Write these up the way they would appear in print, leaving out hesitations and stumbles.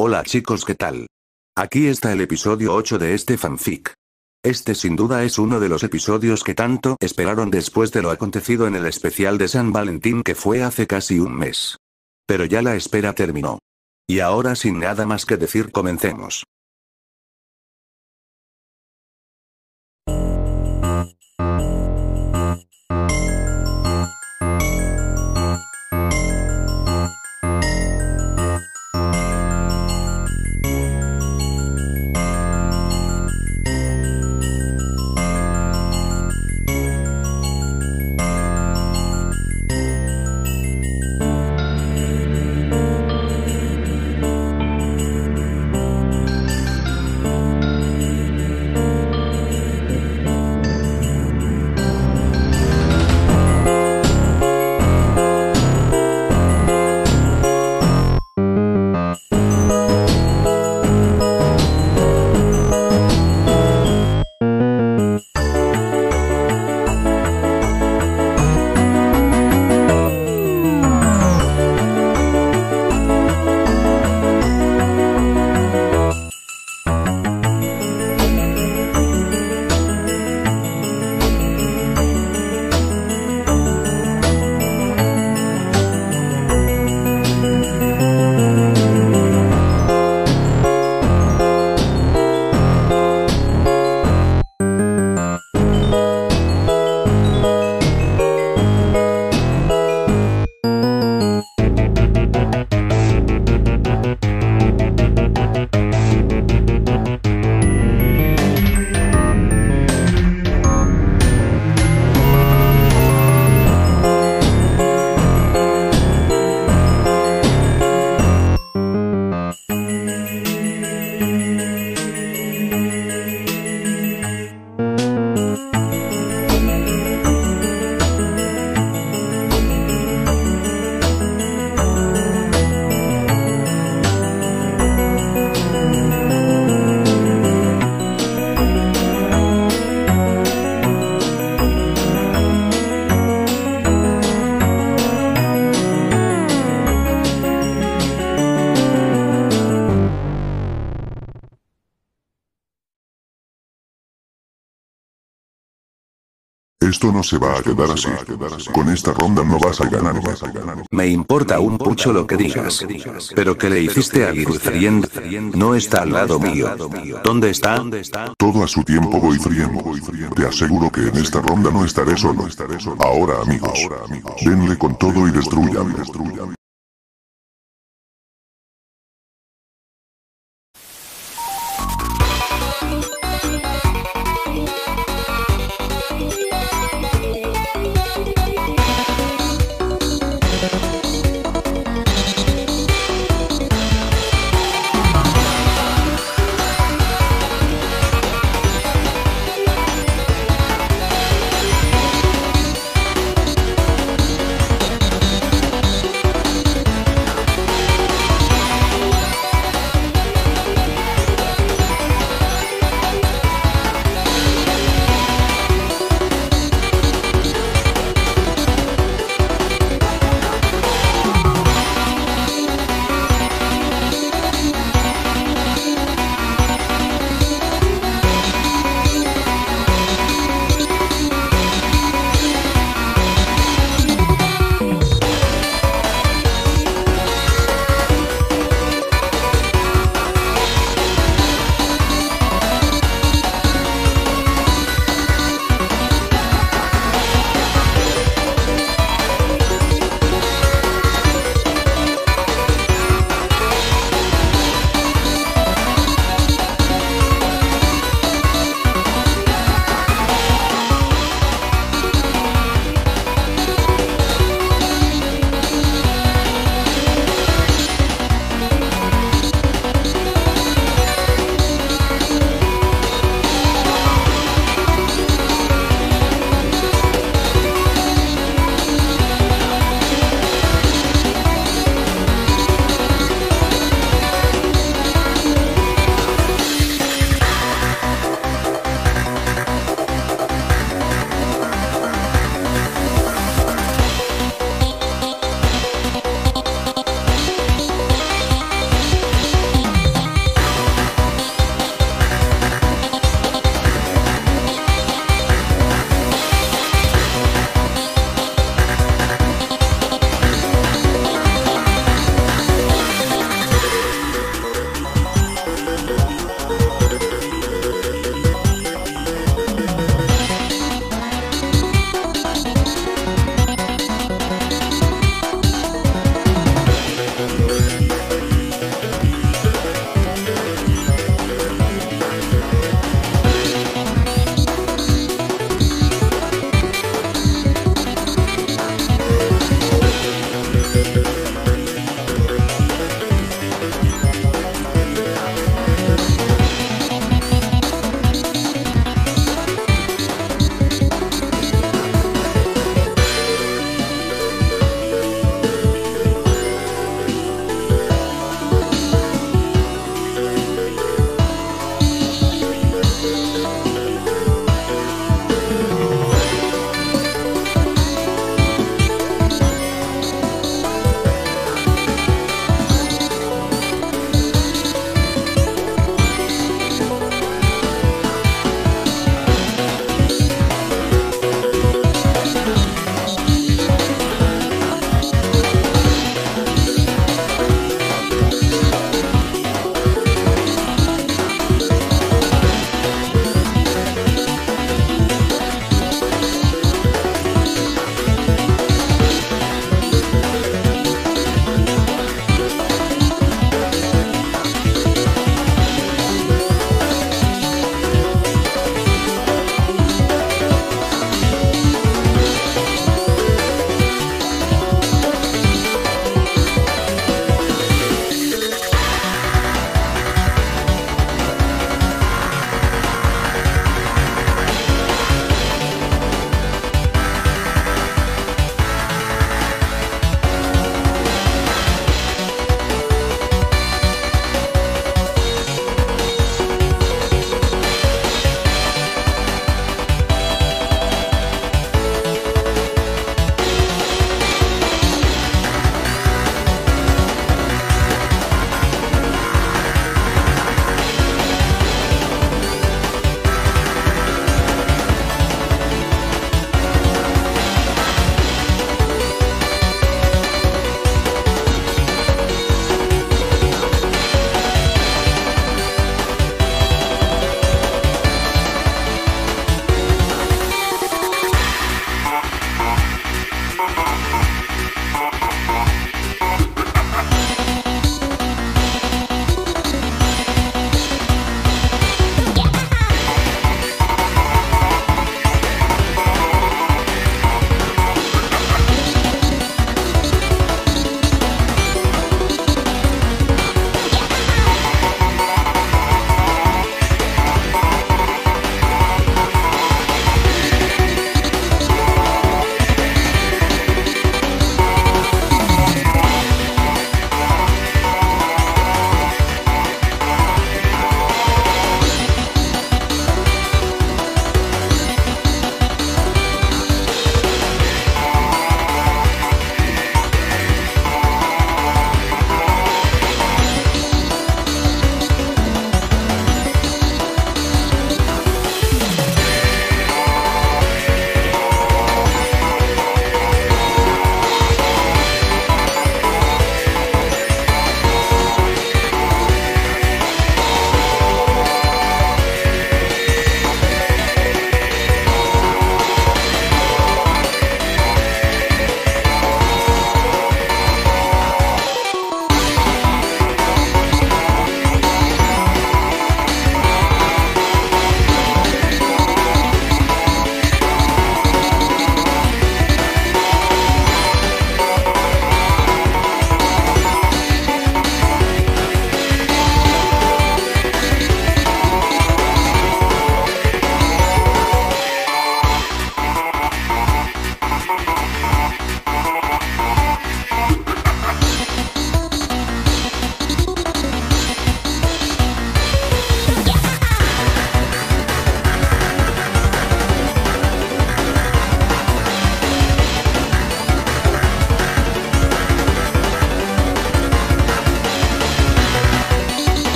Hola chicos, ¿qué tal? Aquí está el episodio 8 de este fanfic. Este sin duda es uno de los episodios que tanto esperaron después de lo acontecido en el especial de San Valentín que fue hace casi un mes. Pero ya la espera terminó. Y ahora sin nada más que decir comencemos. Esto no se va a quedar así. Con esta ronda no vas a ganar. Me importa un pucho lo que digas. Pero ¿qué le hiciste a Girlfriend? No está al lado mío. ¿Dónde está? Todo a su tiempo, boyfriend. Te aseguro que en esta ronda no estaré solo. Ahora, amigos, denle con todo y destruyan.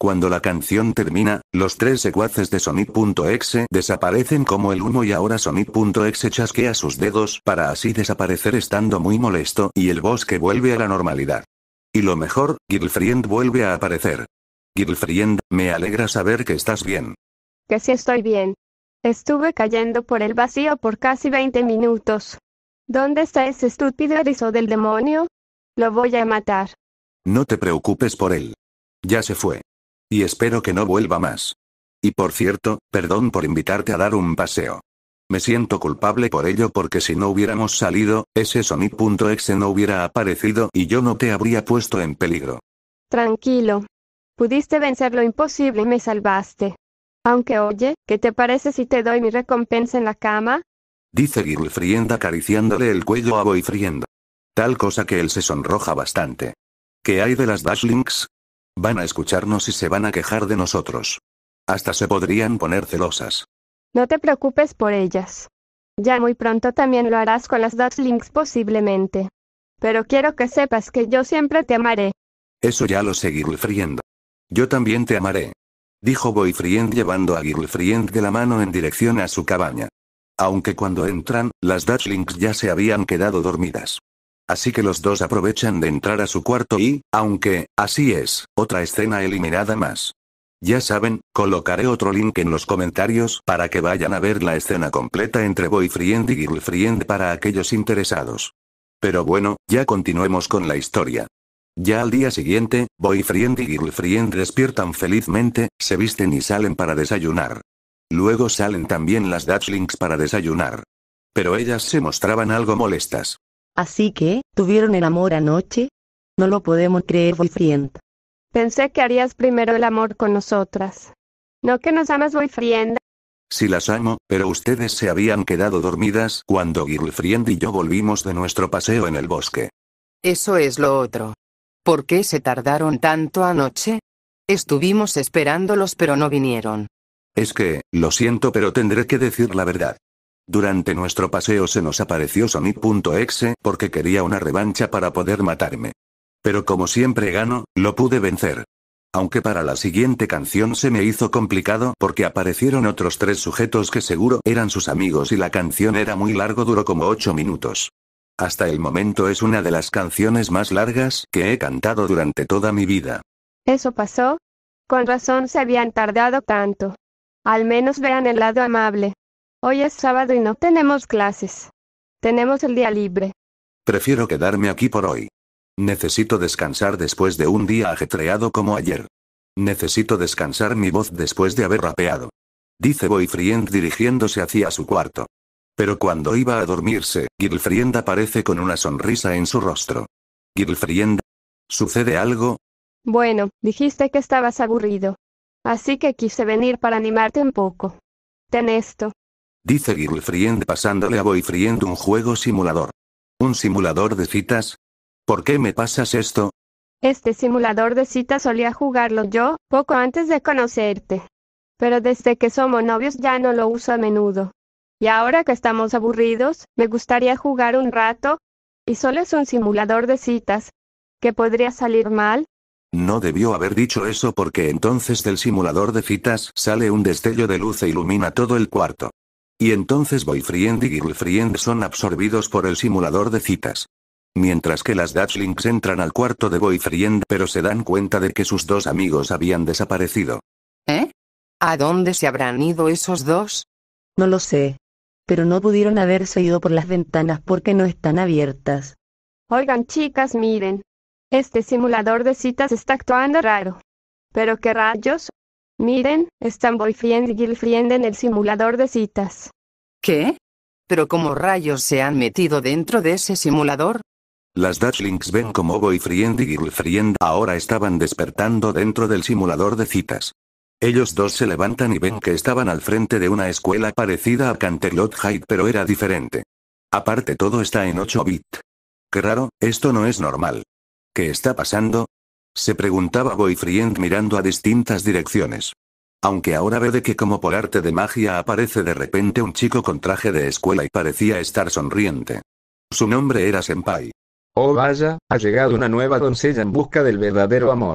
Cuando la canción termina, los tres secuaces de Sonic.exe desaparecen como el humo y ahora Sonic.exe chasquea sus dedos para así desaparecer estando muy molesto y el bosque vuelve a la normalidad. Y lo mejor, Girlfriend vuelve a aparecer. Girlfriend, me alegra saber que estás bien. Que sí estoy bien. Estuve cayendo por el vacío por casi 20 minutos. ¿Dónde está ese estúpido erizo del demonio? Lo voy a matar. No te preocupes por él. Ya se fue. Y espero que no vuelva más. Y por cierto, perdón por invitarte a dar un paseo. Me siento culpable por ello porque si no hubiéramos salido, ese Sonic.exe no hubiera aparecido y yo no te habría puesto en peligro. Tranquilo. Pudiste vencer lo imposible y me salvaste. Aunque oye, ¿qué te parece si te doy mi recompensa en la cama? Dice Girlfriend acariciándole el cuello a Boyfriend. Tal cosa que él se sonroja bastante. ¿Qué hay de las Dashlings? Van a escucharnos y se van a quejar de nosotros. Hasta se podrían poner celosas. No te preocupes por ellas. Ya muy pronto también lo harás con las Dashlings posiblemente. Pero quiero que sepas que yo siempre te amaré. Eso ya lo sé, Girlfriend. Yo también te amaré. Dijo Boyfriend llevando a Girlfriend de la mano en dirección a su cabaña. Aunque cuando entran, las Dashlings ya se habían quedado dormidas. Así que los dos aprovechan de entrar a su cuarto y, aunque, así es, otra escena eliminada más. Ya saben, colocaré otro link en los comentarios para que vayan a ver la escena completa entre Boyfriend y Girlfriend para aquellos interesados. Pero bueno, ya continuemos con la historia. Ya al día siguiente, Boyfriend y Girlfriend despiertan felizmente, se visten y salen para desayunar. Luego salen también las Dashlings para desayunar. Pero ellas se mostraban algo molestas. Así que, ¿tuvieron el amor anoche? No lo podemos creer, Boyfriend. Pensé que harías primero el amor con nosotras. ¿No que nos amas, Boyfriend? Sí las amo, pero ustedes se habían quedado dormidas cuando Girlfriend y yo volvimos de nuestro paseo en el bosque. Eso es lo otro. ¿Por qué se tardaron tanto anoche? Estuvimos esperándolos pero no vinieron. Es que, lo siento pero tendré que decir la verdad. Durante nuestro paseo se nos apareció Sonic.exe porque quería una revancha para poder matarme. Pero como siempre gano, lo pude vencer. Aunque para la siguiente canción se me hizo complicado porque aparecieron otros tres sujetos que seguro eran sus amigos y la canción era muy largo, duró como 8 minutos. Hasta el momento es una de las canciones más largas que he cantado durante toda mi vida. ¿Eso pasó? Con razón se habían tardado tanto. Al menos vean el lado amable. Hoy es sábado y no tenemos clases. Tenemos el día libre. Prefiero quedarme aquí por hoy. Necesito descansar después de un día ajetreado como ayer. Necesito descansar mi voz después de haber rapeado. Dice Boyfriend dirigiéndose hacia su cuarto. Pero cuando iba a dormirse, Girlfriend aparece con una sonrisa en su rostro. Girlfriend, ¿sucede algo? Bueno, dijiste que estabas aburrido. Así que quise venir para animarte un poco. Ten esto. Dice Girlfriend pasándole a Boyfriend un juego simulador. ¿Un simulador de citas? ¿Por qué me pasas esto? Este simulador de citas solía jugarlo yo, poco antes de conocerte. Pero desde que somos novios ya no lo uso a menudo. Y ahora que estamos aburridos, me gustaría jugar un rato. Y solo es un simulador de citas. ¿Qué podría salir mal? No debió haber dicho eso porque entonces del simulador de citas sale un destello de luz e ilumina todo el cuarto. Y entonces Boyfriend y Girlfriend son absorbidos por el simulador de citas. Mientras que las Dashlings entran al cuarto de Boyfriend pero se dan cuenta de que sus dos amigos habían desaparecido. ¿Eh? ¿A dónde se habrán ido esos dos? No lo sé. Pero no pudieron haberse ido por las ventanas porque no están abiertas. Oigan, chicas, miren. Este simulador de citas está actuando raro. ¿Pero qué rayos? Miren, están Boyfriend y Girlfriend en el simulador de citas. ¿Qué? ¿Pero cómo rayos se han metido dentro de ese simulador? Las Dashlings ven como Boyfriend y Girlfriend ahora estaban despertando dentro del simulador de citas. Ellos dos se levantan y ven que estaban al frente de una escuela parecida a Canterlot High pero era diferente. Aparte todo está en 8 bits. Qué raro, esto no es normal. ¿Qué está pasando? Se preguntaba Boyfriend mirando a distintas direcciones. Aunque ahora ve de que como por arte de magia aparece de repente un chico con traje de escuela y parecía estar sonriente. Su nombre era Senpai. Oh vaya, ha llegado una nueva doncella en busca del verdadero amor.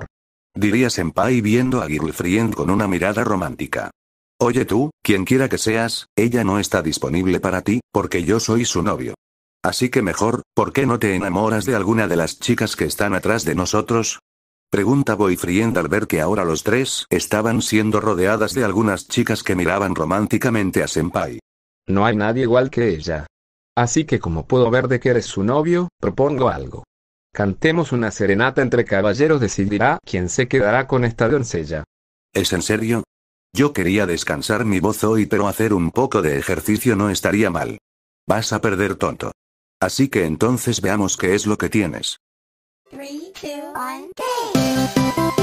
Diría Senpai viendo a Girlfriend con una mirada romántica. Oye tú, quien quiera que seas, ella no está disponible para ti, porque yo soy su novio. Así que mejor, ¿por qué no te enamoras de alguna de las chicas que están atrás de nosotros? Pregunta Boyfriend al ver que ahora los tres estaban siendo rodeadas de algunas chicas que miraban románticamente a Senpai. No hay nadie igual que ella. Así que como puedo ver de que eres su novio, propongo algo. Cantemos una serenata entre caballeros, decidirá quién se quedará con esta doncella. ¿Es en serio? Yo quería descansar mi voz hoy, pero hacer un poco de ejercicio no estaría mal. Vas a perder, tonto. Así que entonces veamos qué es lo que tienes. 3, 2, 1, go!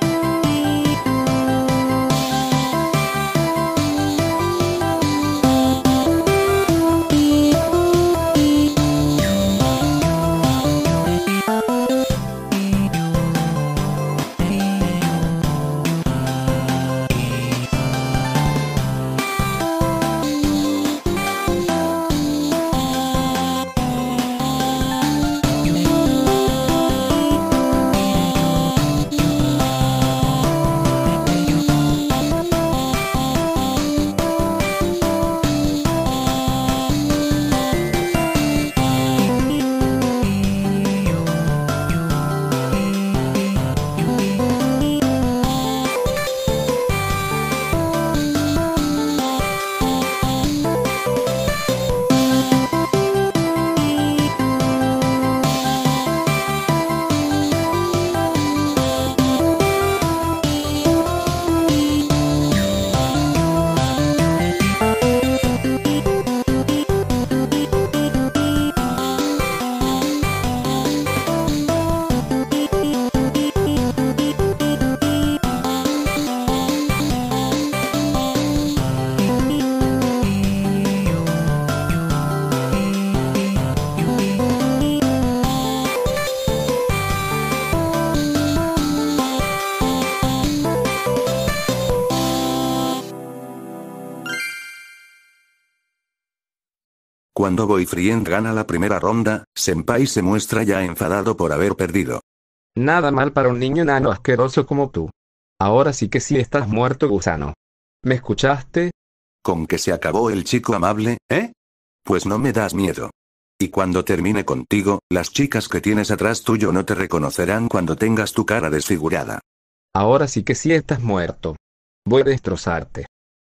Cuando Boyfriend gana la primera ronda, Senpai se muestra ya enfadado por haber perdido. Nada mal para un niño enano asqueroso como tú. Ahora sí que sí estás muerto, gusano. ¿Me escuchaste? ¿Con que se acabó el chico amable, eh? Pues no me das miedo. Y cuando termine contigo, las chicas que tienes atrás tuyo no te reconocerán cuando tengas tu cara desfigurada. Ahora sí que sí estás muerto. Voy a destrozarte.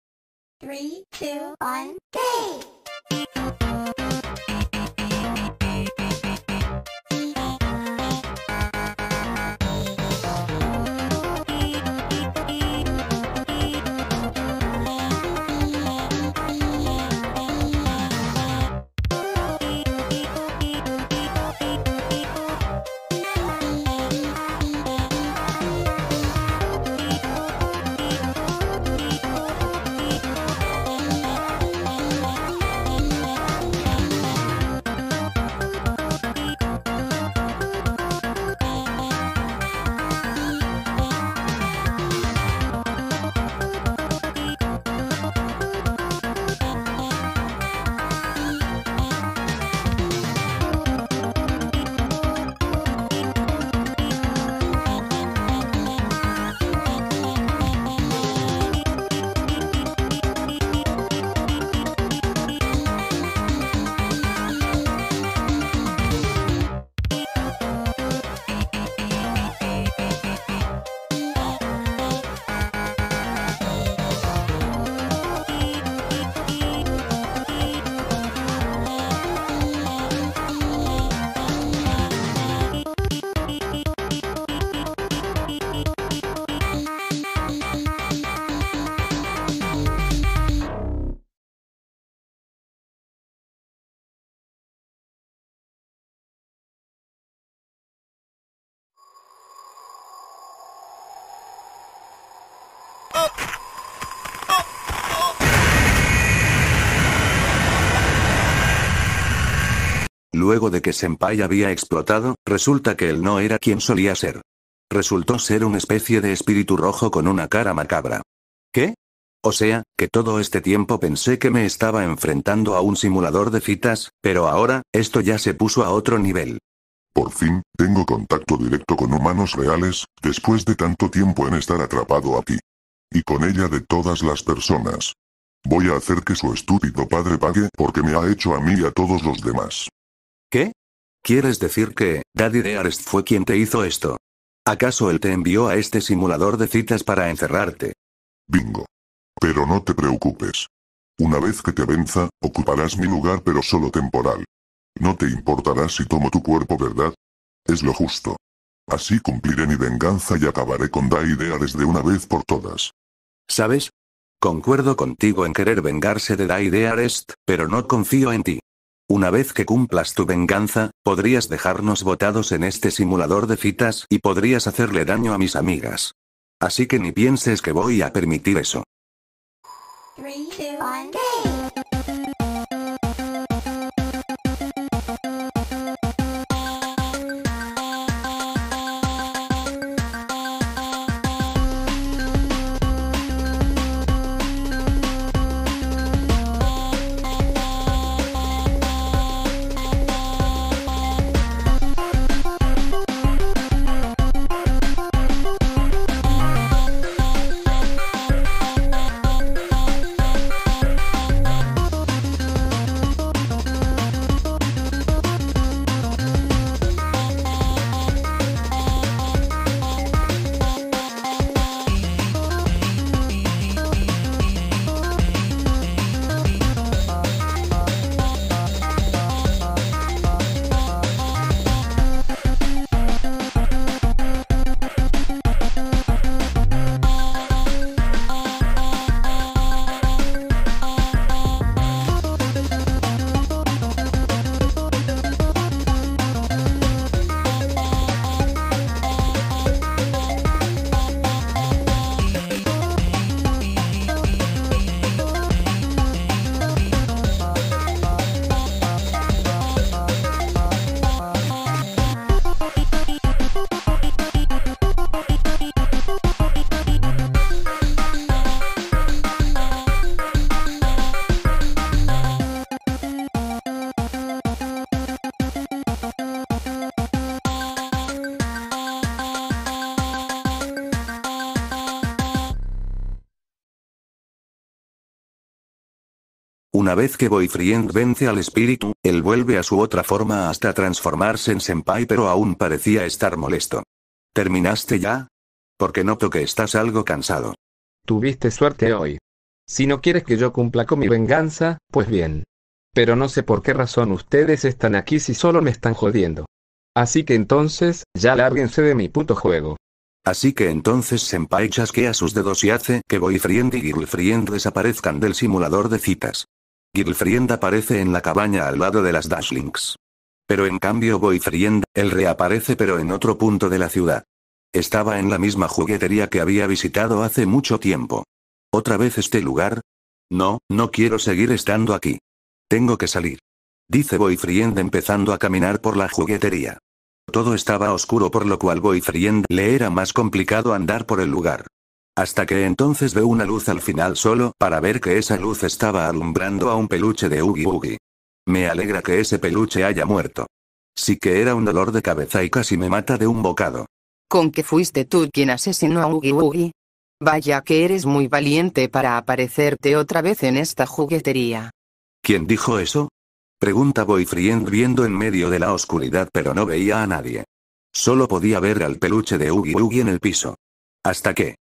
3, 2, 1, go! Luego de que Senpai había explotado, resulta que él no era quien solía ser. Resultó ser una especie de espíritu rojo con una cara macabra. ¿Qué? O sea, que todo este tiempo pensé que me estaba enfrentando a un simulador de citas, pero ahora, esto ya se puso a otro nivel. Por fin, tengo contacto directo con humanos reales, después de tanto tiempo en estar atrapado aquí. Y con ella de todas las personas. Voy a hacer que su estúpido padre pague porque me ha hecho a mí y a todos los demás. ¿Qué? ¿Quieres decir que Daddy Dearest fue quien te hizo esto? ¿Acaso él te envió a este simulador de citas para encerrarte? Bingo. Pero no te preocupes. Una vez que te venza, ocuparás mi lugar pero solo temporal. No te importará si tomo tu cuerpo, ¿verdad? Es lo justo. Así cumpliré mi venganza y acabaré con Daddy Dearest de una vez por todas. ¿Sabes? Concuerdo contigo en querer vengarse de Daddy Dearest, pero no confío en ti. Una vez que cumplas tu venganza, podrías dejarnos botados en este simulador de citas y podrías hacerle daño a mis amigas. Así que ni pienses que voy a permitir eso. 3, 2, 1, go! Una vez que Boyfriend vence al espíritu, él vuelve a su otra forma hasta transformarse en senpai, pero aún parecía estar molesto. ¿Terminaste ya? Porque noto que estás algo cansado. Tuviste suerte hoy. Si no quieres que yo cumpla con mi venganza, pues bien. Pero no sé por qué razón ustedes están aquí si solo me están jodiendo. Así que entonces, ya lárguense de mi puto juego. Así que entonces senpai chasquea sus dedos y hace que Boyfriend y Girlfriend desaparezcan del simulador de citas. Girlfriend aparece en la cabaña al lado de las Dashlings. Pero en cambio Boyfriend, él reaparece pero en otro punto de la ciudad. Estaba en la misma juguetería que había visitado hace mucho tiempo. ¿Otra vez este lugar? No, no quiero seguir estando aquí. Tengo que salir. Dice Boyfriend empezando a caminar por la juguetería. Todo estaba oscuro por lo cual Boyfriend le era más complicado andar por el lugar. Hasta que entonces ve una luz al final solo para ver que esa luz estaba alumbrando a un peluche de Oogie Boogie. Me alegra que ese peluche haya muerto. Sí que era un dolor de cabeza y casi me mata de un bocado. ¿Con que fuiste tú quien asesinó a Oogie Boogie? Vaya que eres muy valiente para aparecerte otra vez en esta juguetería. ¿Quién dijo eso? Pregunta Boyfriend viendo en medio de la oscuridad pero no veía a nadie. Solo podía ver al peluche de Oogie Boogie en el piso. Hasta que...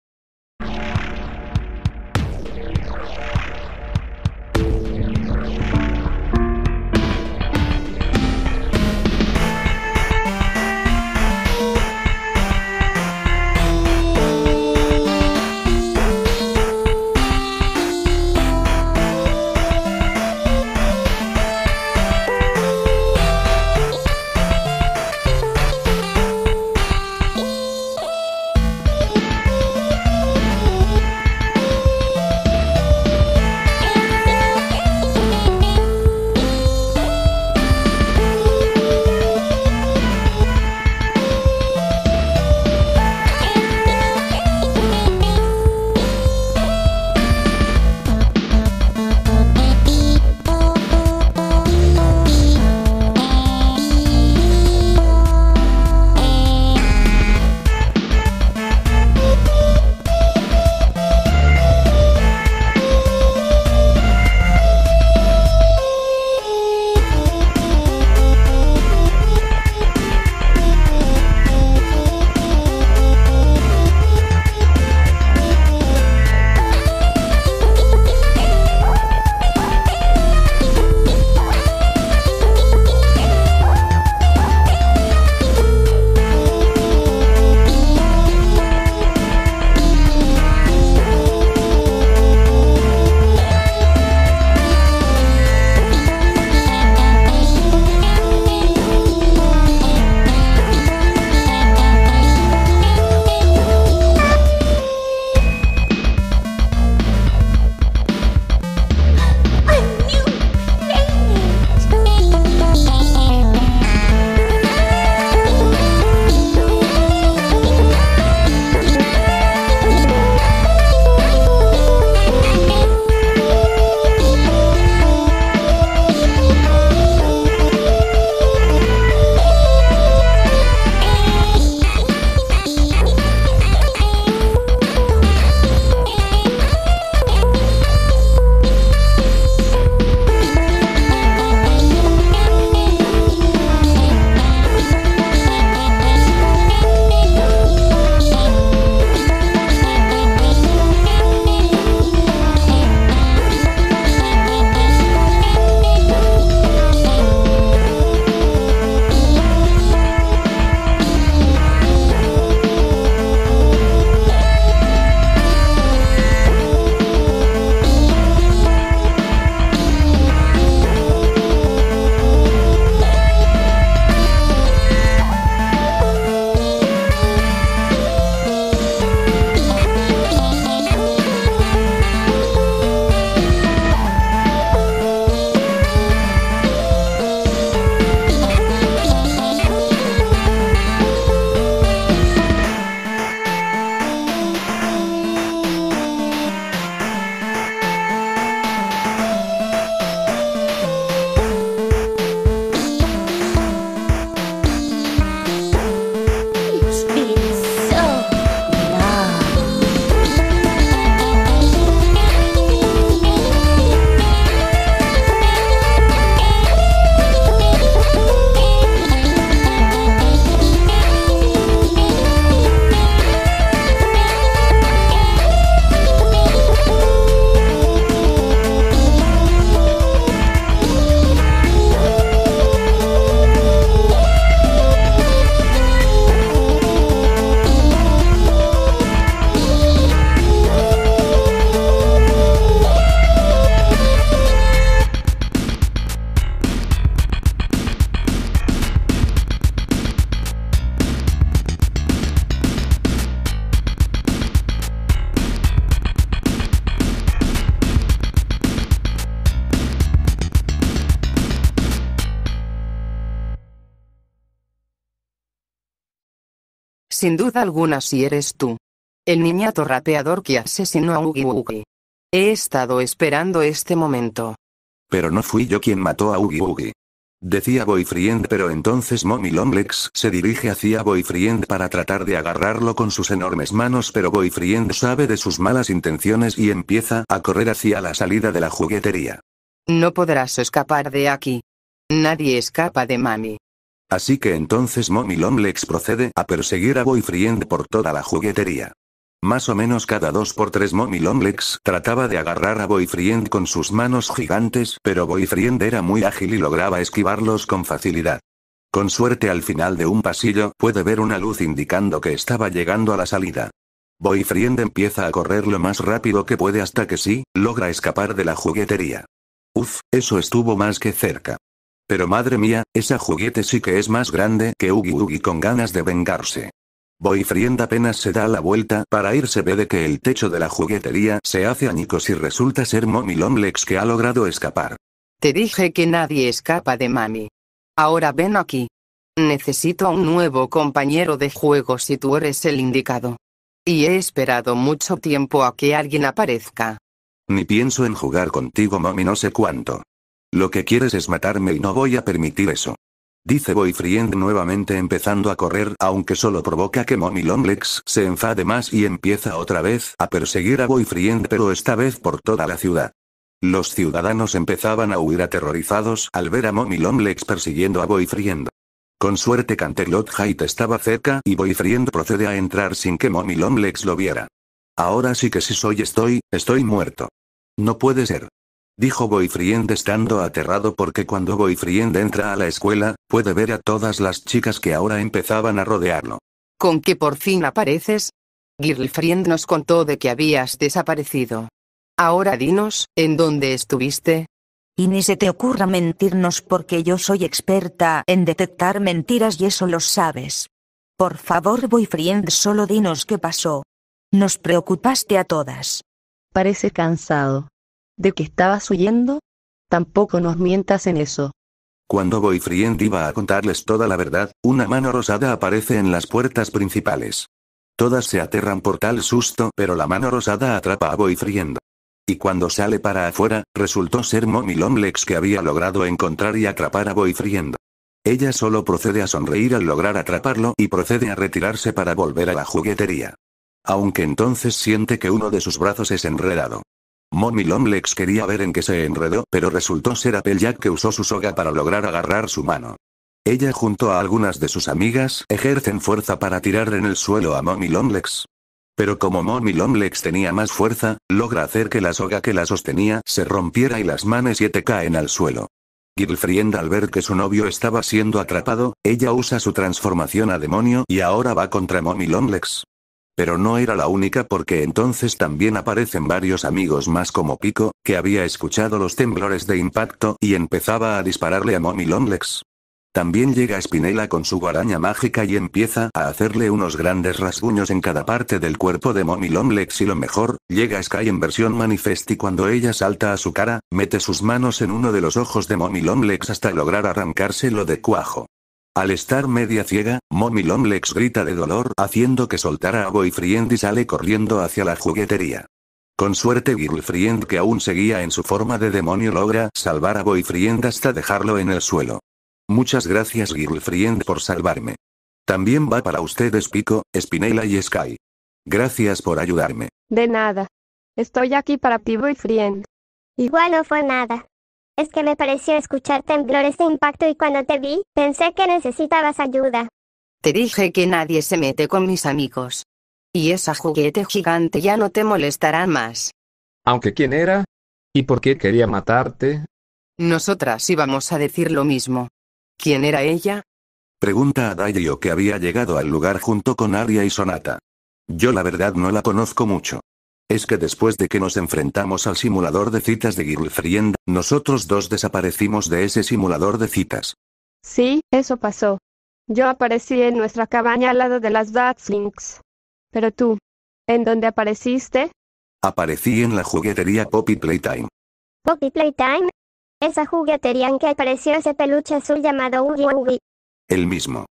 Sin duda alguna si eres tú. El niñato rapeador que asesinó a Oogie Boogie. He estado esperando este momento. Pero no fui yo quien mató a Oogie Boogie. Decía Boyfriend, pero entonces Mommy Longlegs se dirige hacia Boyfriend para tratar de agarrarlo con sus enormes manos, pero Boyfriend sabe de sus malas intenciones y empieza a correr hacia la salida de la juguetería. No podrás escapar de aquí. Nadie escapa de mami. Así que entonces Mommy Longlegs procede a perseguir a Boyfriend por toda la juguetería. Más o menos cada 2 por 3 Mommy Longlegs trataba de agarrar a Boyfriend con sus manos gigantes, pero Boyfriend era muy ágil y lograba esquivarlos con facilidad. Con suerte al final de un pasillo puede ver una luz indicando que estaba llegando a la salida. Boyfriend empieza a correr lo más rápido que puede hasta que sí, logra escapar de la juguetería. Uf, eso estuvo más que cerca. Pero madre mía, esa juguete sí que es más grande que Oogie Boogie con ganas de vengarse. Boyfriend apenas se da la vuelta para irse, ve de que el techo de la juguetería se hace añicos y resulta ser Mommy Longlegs que ha logrado escapar. Te dije que nadie escapa de mami. Ahora ven aquí. Necesito a un nuevo compañero de juego si tú eres el indicado. Y he esperado mucho tiempo a que alguien aparezca. Ni pienso en jugar contigo, Mommy, no sé cuánto. Lo que quieres es matarme y no voy a permitir eso. Dice Boyfriend nuevamente empezando a correr, aunque solo provoca que Mommy Longlegs se enfade más y empieza otra vez a perseguir a Boyfriend, pero esta vez por toda la ciudad. Los ciudadanos empezaban a huir aterrorizados al ver a Mommy Longlegs persiguiendo a Boyfriend. Con suerte Canterlot Height estaba cerca y Boyfriend procede a entrar sin que Mommy Longlegs lo viera. Ahora sí que sí estoy muerto. No puede ser. Dijo Boyfriend estando aterrado porque cuando Boyfriend entra a la escuela, puede ver a todas las chicas que ahora empezaban a rodearlo. ¿Con que por fin apareces? Girlfriend nos contó de que habías desaparecido. Ahora dinos, ¿en dónde estuviste? Y ni se te ocurra mentirnos porque yo soy experta en detectar mentiras y eso lo sabes. Por favor, Boyfriend, solo dinos qué pasó. Nos preocupaste a todas. Parece cansado. ¿De que estabas huyendo? Tampoco nos mientas en eso. Cuando Boyfriend iba a contarles toda la verdad, una mano rosada aparece en las puertas principales. Todas se aterran por tal susto, pero la mano rosada atrapa a Boyfriend. Y cuando sale para afuera, resultó ser Mommy Longlegs que había logrado encontrar y atrapar a Boyfriend. Ella solo procede a sonreír al lograr atraparlo y procede a retirarse para volver a la juguetería. Aunque entonces siente que uno de sus brazos es enredado. Mommy Longlegs quería ver en qué se enredó, pero resultó ser Applejack que usó su soga para lograr agarrar su mano. Ella junto a algunas de sus amigas ejercen fuerza para tirar en el suelo a Mommy Longlegs. Pero como Mommy Longlegs tenía más fuerza, logra hacer que la soga que la sostenía se rompiera y las manos 7 caen al suelo. Girlfriend al ver que su novio estaba siendo atrapado, ella usa su transformación a demonio y ahora va contra Mommy Longlegs. Pero no era la única porque entonces también aparecen varios amigos más como Pico, que había escuchado los temblores de impacto y empezaba a dispararle a Mommy Longlegs. También llega Spinella con su guadaña mágica y empieza a hacerle unos grandes rasguños en cada parte del cuerpo de Mommy Longlegs y lo mejor, llega Sky en versión Manifest y cuando ella salta a su cara, mete sus manos en uno de los ojos de Mommy Longlegs hasta lograr arrancárselo de cuajo. Al estar media ciega, Mommy Longlegs grita de dolor haciendo que soltara a Boyfriend y sale corriendo hacia la juguetería. Con suerte Girlfriend que aún seguía en su forma de demonio logra salvar a Boyfriend hasta dejarlo en el suelo. Muchas gracias Girlfriend por salvarme. También va para ustedes Pico, Spinella y Sky. Gracias por ayudarme. De nada. Estoy aquí para ti, Boyfriend. Igual no fue nada. Es que me pareció escuchar temblores de impacto y cuando te vi, pensé que necesitabas ayuda. Te dije que nadie se mete con mis amigos. Y esa juguete gigante ya no te molestará más. Aunque ¿quién era? ¿Y por qué quería matarte? Nosotras íbamos a decir lo mismo. ¿Quién era ella? Pregunta a Dario que había llegado al lugar junto con Aria y Sonata. Yo la verdad no la conozco mucho. Es que después de que nos enfrentamos al simulador de citas de Girlfriend, nosotros dos desaparecimos de ese simulador de citas. Sí, eso pasó. Yo aparecí en nuestra cabaña al lado de las Batslings. Pero tú, ¿en dónde apareciste? Aparecí en la juguetería Poppy Playtime. ¿Poppy Playtime? Esa juguetería en que apareció ese peluche azul llamado Oogie Oogie. El mismo.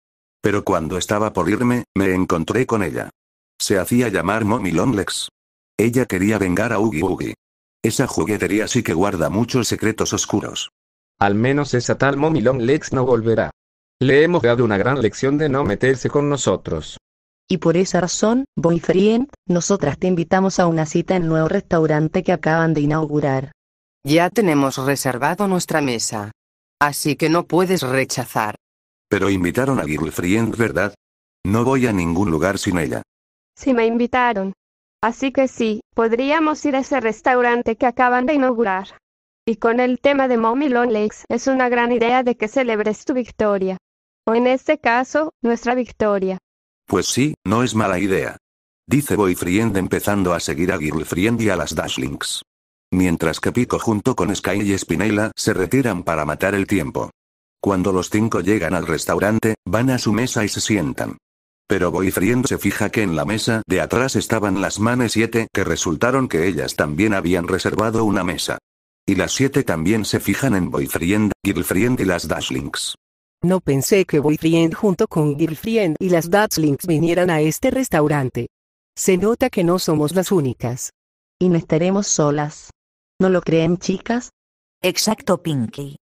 Pero cuando estaba por irme, me encontré con ella. Se hacía llamar Mommy Longlegs. Ella quería vengar a Oogie Boogie. Esa juguetería sí que guarda muchos secretos oscuros. Al menos esa tal Mommy Longlegs no volverá. Le hemos dado una gran lección de no meterse con nosotros. Y por esa razón, boyfriend, nosotras te invitamos a una cita en el nuevo restaurante que acaban de inaugurar. Ya tenemos reservado nuestra mesa. Así que no puedes rechazar. Pero invitaron a Girlfriend, ¿verdad? No voy a ningún lugar sin ella. Sí me invitaron. Así que sí, podríamos ir a ese restaurante que acaban de inaugurar. Y con el tema de Mommy Longlegs, es una gran idea de que celebres tu victoria. O en este caso, nuestra victoria. Pues sí, no es mala idea. Dice Boyfriend empezando a seguir a Girlfriend y a las Dashlings. Mientras que Pico junto con Sky y Spinella se retiran para matar el tiempo. Cuando los 5 llegan al restaurante, van a su mesa y se sientan. Pero Boyfriend se fija que en la mesa de atrás estaban las Mane 7, que resultaron que ellas también habían reservado una mesa. Y las 7 también se fijan en Boyfriend, Girlfriend y las Dashlings. No pensé que Boyfriend junto con Girlfriend y las Dashlings vinieran a este restaurante. Se nota que no somos las únicas. Y no estaremos solas. ¿No lo creen, chicas? Exacto, Pinky.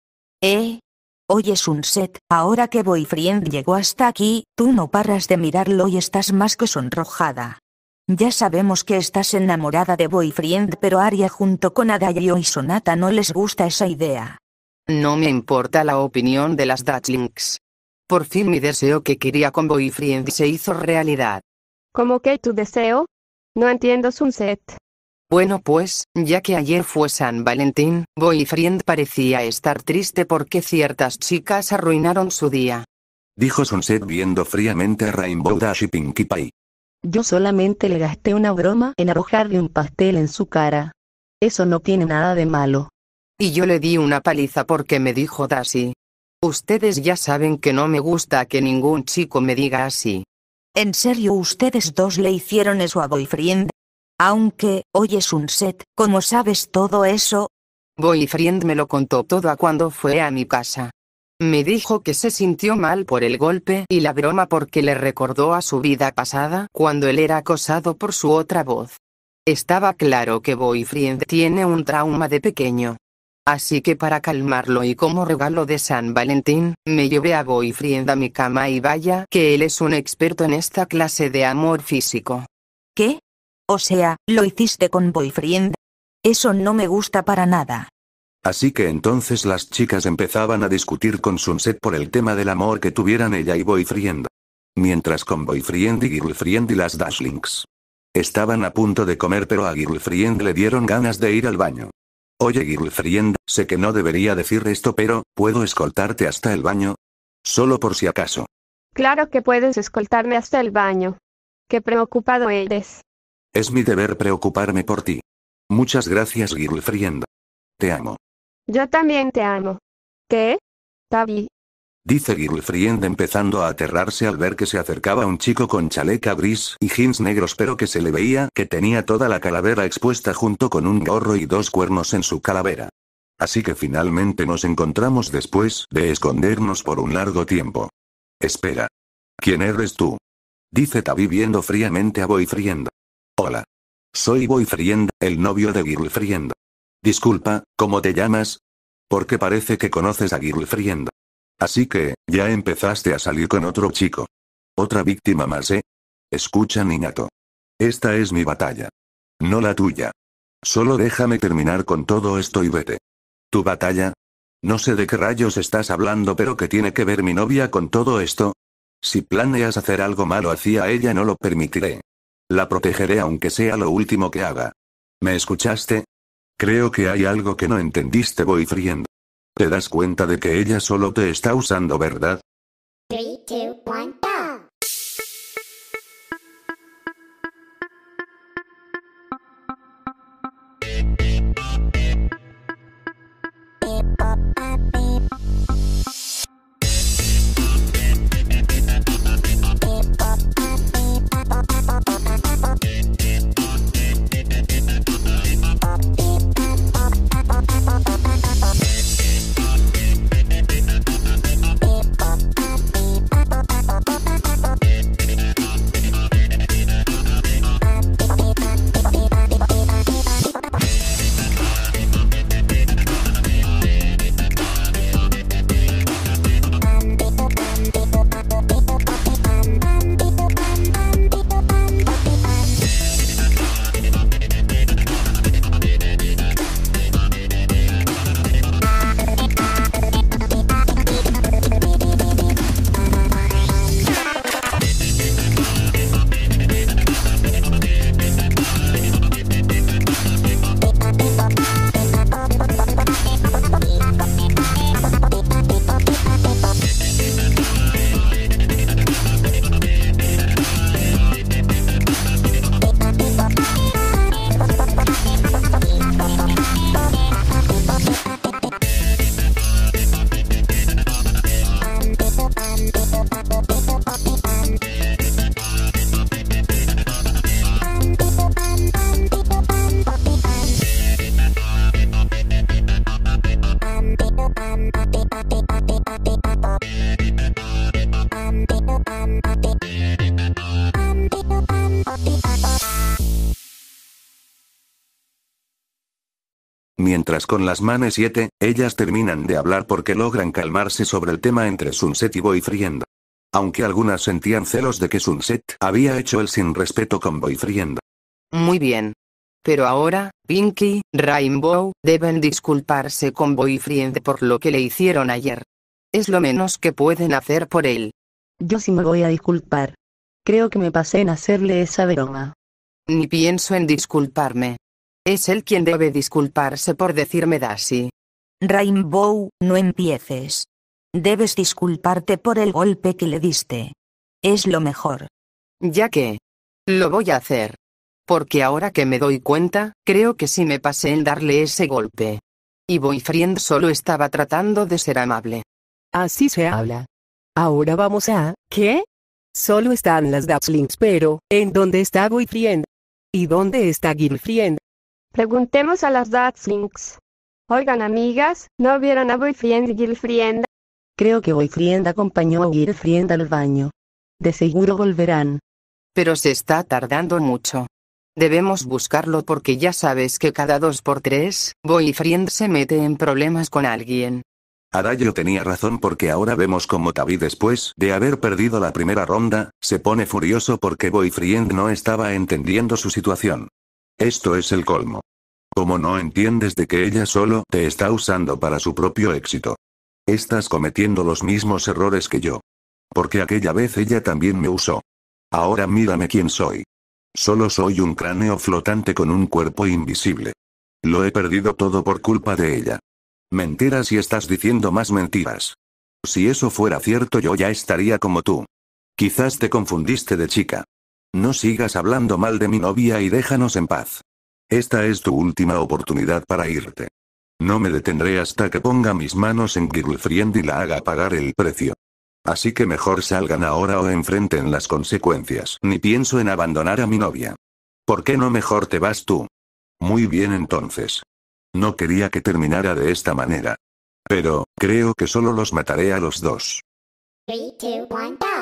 Oye, Sunset, ahora que Boyfriend llegó hasta aquí, tú no paras de mirarlo y estás más que sonrojada. Ya sabemos que estás enamorada de Boyfriend, pero Aria junto con Adayo y Sonata no les gusta esa idea. No me importa la opinión de las Dashlings. Por fin mi deseo que quería con Boyfriend se hizo realidad. ¿Cómo que tu deseo? No entiendo, Sunset. Bueno pues, ya que ayer fue San Valentín, Boyfriend parecía estar triste porque ciertas chicas arruinaron su día. Dijo Sunset viendo fríamente a Rainbow Dash y Pinkie Pie. Yo solamente le gasté una broma en arrojarle un pastel en su cara. Eso no tiene nada de malo. Y yo le di una paliza porque me dijo Daisy. Ustedes ya saben que no me gusta que ningún chico me diga así. ¿En serio ustedes dos le hicieron eso a Boyfriend? Aunque, oye Sunset, ¿cómo sabes todo eso? Boyfriend me lo contó todo a cuando fue a mi casa. Me dijo que se sintió mal por el golpe y la broma porque le recordó a su vida pasada cuando él era acosado por su otra voz. Estaba claro que Boyfriend tiene un trauma de pequeño. Así que para calmarlo y como regalo de San Valentín, me llevé a Boyfriend a mi cama y vaya que él es un experto en esta clase de amor físico. ¿Qué? O sea, ¿lo hiciste con Boyfriend? Eso no me gusta para nada. Así que entonces las chicas empezaban a discutir con Sunset por el tema del amor que tuvieran ella y Boyfriend. Mientras con Boyfriend y Girlfriend y las Dashlings estaban a punto de comer, pero a Girlfriend le dieron ganas de ir al baño. Oye Girlfriend, sé que no debería decir esto, pero ¿puedo escoltarte hasta el baño? Solo por si acaso. Claro que puedes escoltarme hasta el baño. Qué preocupado eres. Es mi deber preocuparme por ti. Muchas gracias Girlfriend. Te amo. Yo también te amo. ¿Qué? Tabi. Dice Girlfriend empezando a aterrarse al ver que se acercaba un chico con chaleca gris y jeans negros, pero que se le veía que tenía toda la calavera expuesta junto con un gorro y 2 cuernos en su calavera. Así que finalmente nos encontramos después de escondernos por un largo tiempo. Espera. ¿Quién eres tú? Dice Tabi viendo fríamente a Boyfriend. Hola. Soy Boyfriend, el novio de Girlfriend. Disculpa, ¿cómo te llamas? Porque parece que conoces a Girlfriend. Así que, ya empezaste a salir con otro chico. Otra víctima más, ¿eh? Escucha, niñato. Esta es mi batalla. No la tuya. Solo déjame terminar con todo esto y vete. ¿Tu batalla? No sé de qué rayos estás hablando, pero ¿qué tiene que ver mi novia con todo esto? Si planeas hacer algo malo hacia ella, no lo permitiré. La protegeré aunque sea lo último que haga. ¿Me escuchaste? Creo que hay algo que no entendiste, Boyfriend. ¿Te das cuenta de que ella solo te está usando, verdad? 3, 2, 1, go! Mientras con las Mane 7, ellas terminan de hablar porque logran calmarse sobre el tema entre Sunset y Boyfriend. Aunque algunas sentían celos de que Sunset había hecho el sin respeto con Boyfriend. Muy bien. Pero ahora, Pinky, Rainbow, deben disculparse con Boyfriend por lo que le hicieron ayer. Es lo menos que pueden hacer por él. Yo sí me voy a disculpar. Creo que me pasé en hacerle esa broma. Ni pienso en disculparme. Es él quien debe disculparse por decirme Daisy. Rainbow, no empieces. Debes disculparte por el golpe que le diste. Es lo mejor. Ya que. Lo voy a hacer. Porque ahora que me doy cuenta, creo que sí me pasé en darle ese golpe. Y Boyfriend solo estaba tratando de ser amable. Así se habla. Ahora vamos a... ¿Qué? Solo están las Dachshunds, pero ¿en dónde está Boyfriend? ¿Y dónde está Girlfriend? Preguntemos a las Dachshunds. Oigan, amigas, ¿no vieron a Boyfriend y Girlfriend? Creo que Boyfriend acompañó a Girlfriend al baño. De seguro volverán. Pero se está tardando mucho. Debemos buscarlo porque ya sabes que cada 2x3, Boyfriend se mete en problemas con alguien. Arayo tenía razón porque ahora vemos como Tabi después de haber perdido la primera ronda, se pone furioso porque Boyfriend no estaba entendiendo su situación. Esto es el colmo. Como no entiendes de que ella solo te está usando para su propio éxito. Estás cometiendo los mismos errores que yo. Porque aquella vez ella también me usó. Ahora mírame quién soy. Solo soy un cráneo flotante con un cuerpo invisible. Lo he perdido todo por culpa de ella. Mentiras y estás diciendo más mentiras. Si eso fuera cierto yo ya estaría como tú. Quizás te confundiste de chica. No sigas hablando mal de mi novia y déjanos en paz. Esta es tu última oportunidad para irte. No me detendré hasta que ponga mis manos en Girlfriend y la haga pagar el precio. Así que mejor salgan ahora o enfrenten las consecuencias. Ni pienso en abandonar a mi novia. ¿Por qué no mejor te vas tú? Muy bien entonces. No quería que terminara de esta manera. Pero, creo que solo los mataré a los dos. 3, 2, 1, go!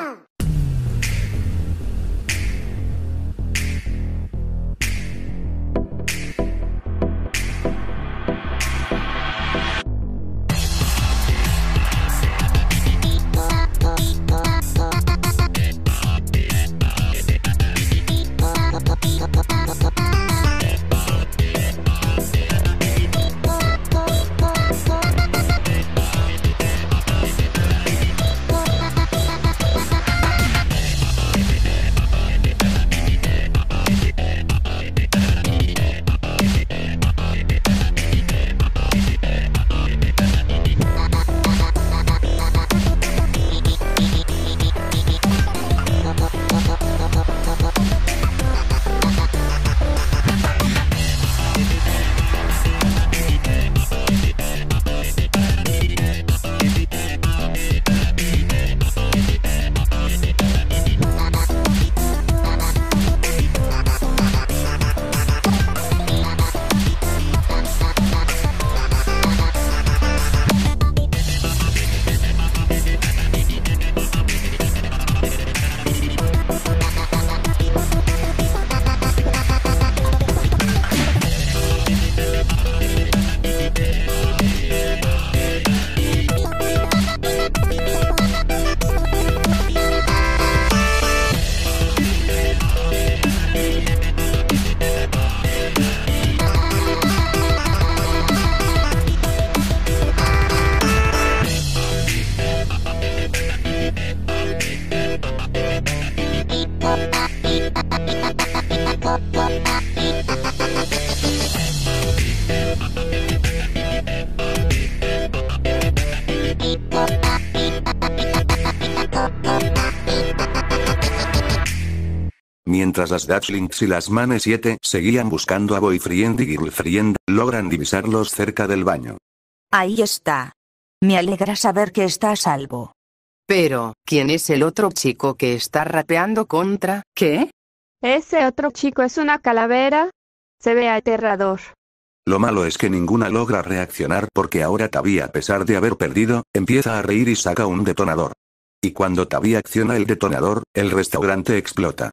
Mientras las Dachshunds y las Mane 7 seguían buscando a Boyfriend y Girlfriend, logran divisarlos cerca del baño. Ahí está. Me alegra saber que está a salvo. Pero, ¿quién es el otro chico que está rapeando contra? ¿Qué? ¿Ese otro chico es una calavera? Se ve aterrador. Lo malo es que ninguna logra reaccionar porque ahora Tabi, a pesar de haber perdido, empieza a reír y saca un detonador. Y cuando Tabi acciona el detonador, el restaurante explota.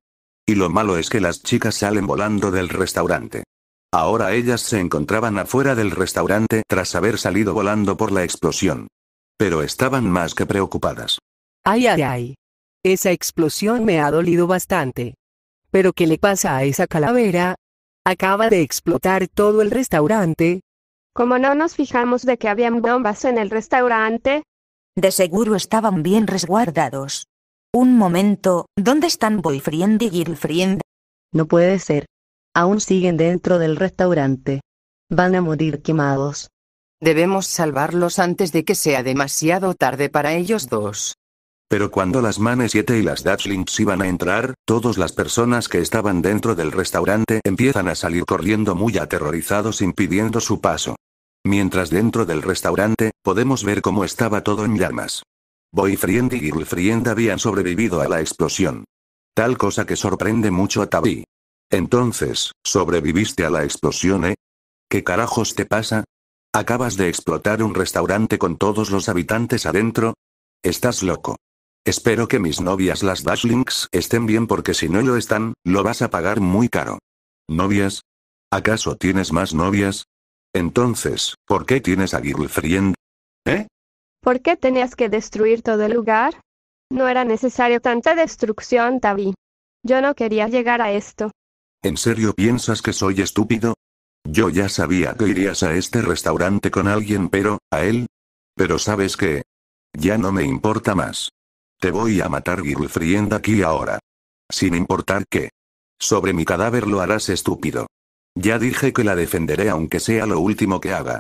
Y lo malo es que las chicas salen volando del restaurante. Ahora ellas se encontraban afuera del restaurante tras haber salido volando por la explosión. Pero estaban más que preocupadas. Ay, ay, ay. Esa explosión me ha dolido bastante. ¿Pero qué le pasa a esa calavera? Acaba de explotar todo el restaurante. Como no nos fijamos de que habían bombas en el restaurante. De seguro estaban bien resguardados. Un momento, ¿dónde están Boyfriend y Girlfriend? No puede ser. Aún siguen dentro del restaurante. Van a morir quemados. Debemos salvarlos antes de que sea demasiado tarde para ellos dos. Pero cuando las Mane 7 y las Dutchlings iban a entrar, todas las personas que estaban dentro del restaurante empiezan a salir corriendo muy aterrorizados impidiendo su paso. Mientras dentro del restaurante, podemos ver cómo estaba todo en llamas. Boyfriend y Girlfriend habían sobrevivido a la explosión. Tal cosa que sorprende mucho a Tabby. Entonces, ¿sobreviviste a la explosión, eh? ¿Qué carajos te pasa? ¿Acabas de explotar un restaurante con todos los habitantes adentro? Estás loco. Espero que mis novias las Dutchlings estén bien porque si no lo están, lo vas a pagar muy caro. ¿Novias? ¿Acaso tienes más novias? Entonces, ¿por qué tienes a Girlfriend? ¿Eh? ¿Por qué tenías que destruir todo el lugar? No era necesario tanta destrucción, Tabby. Yo no quería llegar a esto. ¿En serio piensas que soy estúpido? Yo ya sabía que irías a este restaurante con alguien, pero, ¿a él? Pero ¿sabes qué? Ya no me importa más. Te voy a matar, Girlfriend, aquí ahora. Sin importar qué. Sobre mi cadáver lo harás, estúpido. Ya dije que la defenderé aunque sea lo último que haga.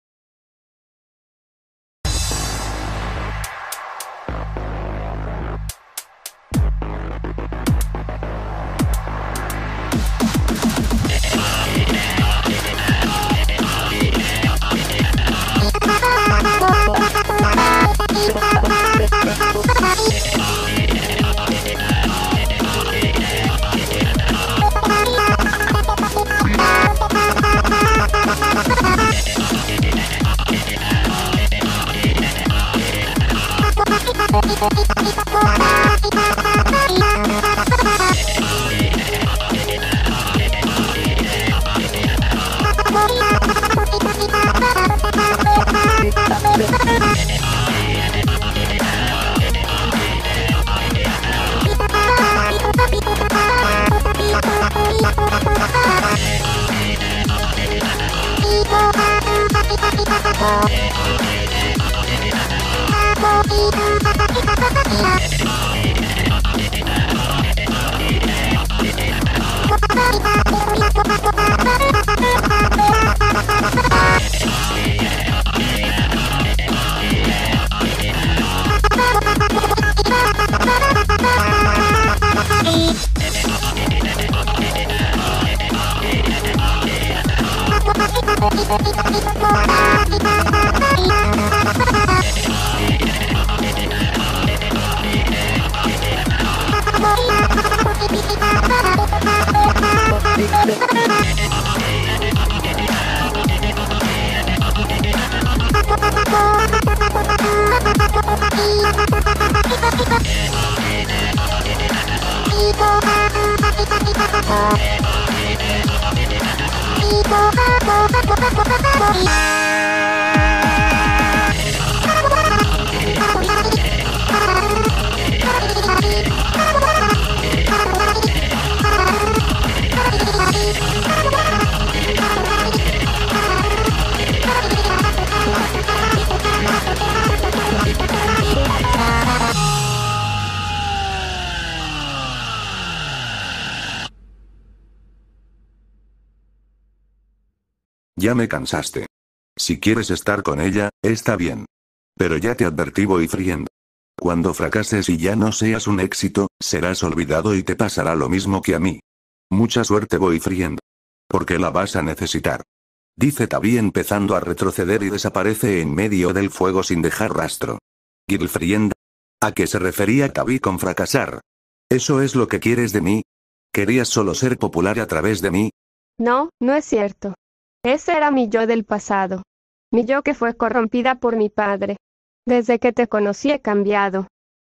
Ya me cansaste. Si quieres estar con ella, está bien. Pero ya te advertí, Boyfriend. Cuando fracases y ya no seas un éxito, serás olvidado y te pasará lo mismo que a mí. Mucha suerte, Boyfriend. Porque la vas a necesitar. Dice Tabby empezando a retroceder y desaparece en medio del fuego sin dejar rastro. Girlfriend. ¿A qué se refería Tabby con fracasar? ¿Eso es lo que quieres de mí? ¿Querías solo ser popular a través de mí? No, no es cierto. Ese era mi yo del pasado. Mi yo que fue corrompida por mi padre. Desde que te conocí he cambiado.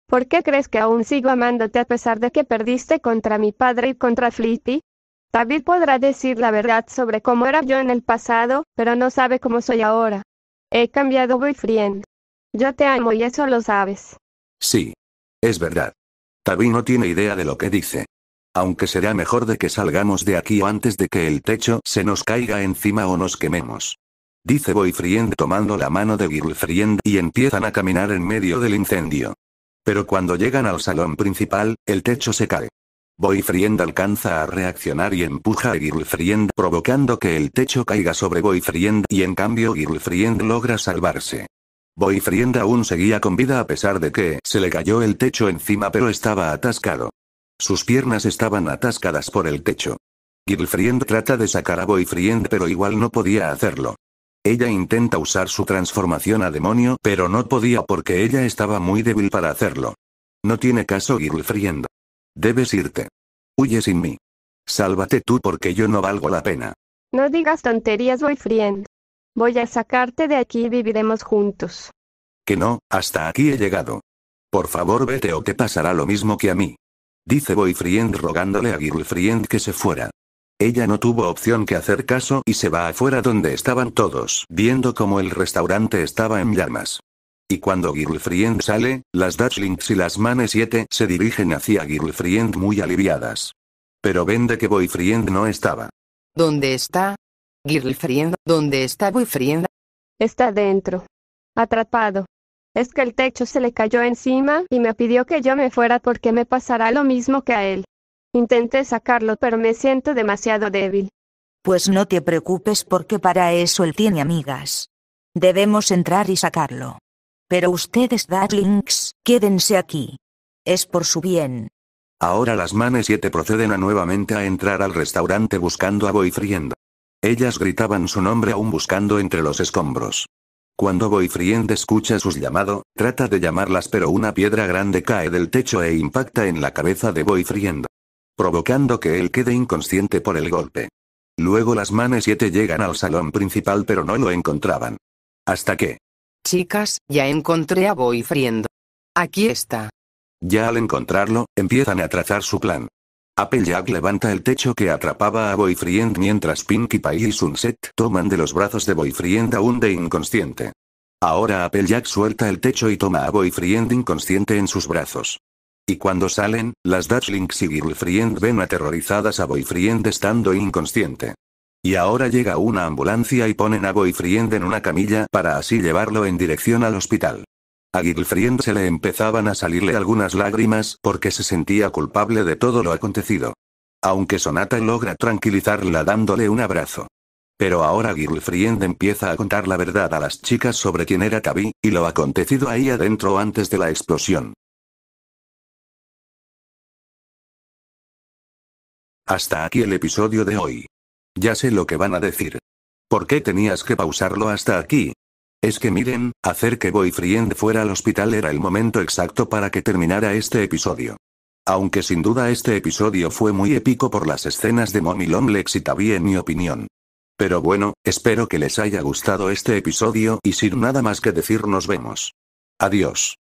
¿Por qué crees que aún sigo amándote a pesar de que perdiste contra mi padre y contra Flippy? David podrá decir la verdad sobre cómo era yo en el pasado, pero no sabe cómo soy ahora. He cambiado, boyfriend. Yo te amo y eso lo sabes. Sí. Es verdad. David no tiene idea de lo que dice. Aunque será mejor de que salgamos de aquí o antes de que el techo se nos caiga encima o nos quememos. Dice boyfriend tomando la mano de girlfriend y empiezan a caminar en medio del incendio. Pero cuando llegan al salón principal, el techo se cae. Boyfriend alcanza a reaccionar y empuja a girlfriend provocando que el techo caiga sobre boyfriend y en cambio girlfriend logra salvarse. Boyfriend aún seguía con vida a pesar de que se le cayó el techo encima pero estaba atascado. Sus piernas estaban atascadas por el techo. Girlfriend trata de sacar a boyfriend pero igual no podía hacerlo. Ella intenta usar su transformación a demonio pero no podía porque ella estaba muy débil para hacerlo. No tiene caso girlfriend. Debes irte. Huye sin mí. Sálvate tú porque yo no valgo la pena. No digas tonterías, boyfriend. Voy a sacarte de aquí y viviremos juntos. Que no, hasta aquí he llegado. Por favor vete o te pasará lo mismo que a mí. Dice boyfriend rogándole a girlfriend que se fuera. Ella no tuvo opción que hacer caso y se va afuera donde estaban todos, viendo como el restaurante estaba en llamas. Y cuando girlfriend sale, las Dutchlings y las Mane 7 se dirigen hacia girlfriend muy aliviadas. Pero ven de que boyfriend no estaba. ¿Dónde está? Girlfriend, ¿dónde está boyfriend? Está dentro. Atrapado. Es que el techo se le cayó encima y me pidió que yo me fuera porque me pasará lo mismo que a él. Intenté sacarlo pero me siento demasiado débil. Pues no te preocupes porque para eso él tiene amigas. Debemos entrar y sacarlo. Pero ustedes, Dutchlings, quédense aquí. Es por su bien. Ahora las Mane 7 proceden nuevamente a entrar al restaurante buscando a boyfriend. Ellas gritaban su nombre aún buscando entre los escombros. Cuando boyfriend escucha su llamado, trata de llamarlas pero una piedra grande cae del techo e impacta en la cabeza de boyfriend, provocando que él quede inconsciente por el golpe. Luego las Mane 7 llegan al salón principal pero no lo encontraban. Hasta que... Chicas, ya encontré a boyfriend. Aquí está. Ya al encontrarlo, empiezan a trazar su plan. Applejack levanta el techo que atrapaba a boyfriend mientras Pinkie Pie y Sunset toman de los brazos de boyfriend aún de inconsciente. Ahora Applejack suelta el techo y toma a boyfriend inconsciente en sus brazos. Y cuando salen, las Dutchlings y girlfriend ven aterrorizadas a boyfriend estando inconsciente. Y ahora llega una ambulancia y ponen a boyfriend en una camilla para así llevarlo en dirección al hospital. A girlfriend se le empezaban a salirle algunas lágrimas porque se sentía culpable de todo lo acontecido. Aunque Sonata logra tranquilizarla dándole un abrazo. Pero ahora girlfriend empieza a contar la verdad a las chicas sobre quién era Tabby, y lo acontecido ahí adentro antes de la explosión. Hasta aquí el episodio de hoy. Ya sé lo que van a decir. ¿Por qué tenías que pausarlo hasta aquí? Es que miren, hacer que boyfriend fuera al hospital era el momento exacto para que terminara este episodio. Aunque sin duda este episodio fue muy épico por las escenas de Mommy Longlegs y Tabby en mi opinión. Pero bueno, espero que les haya gustado este episodio y sin nada más que decir nos vemos. Adiós.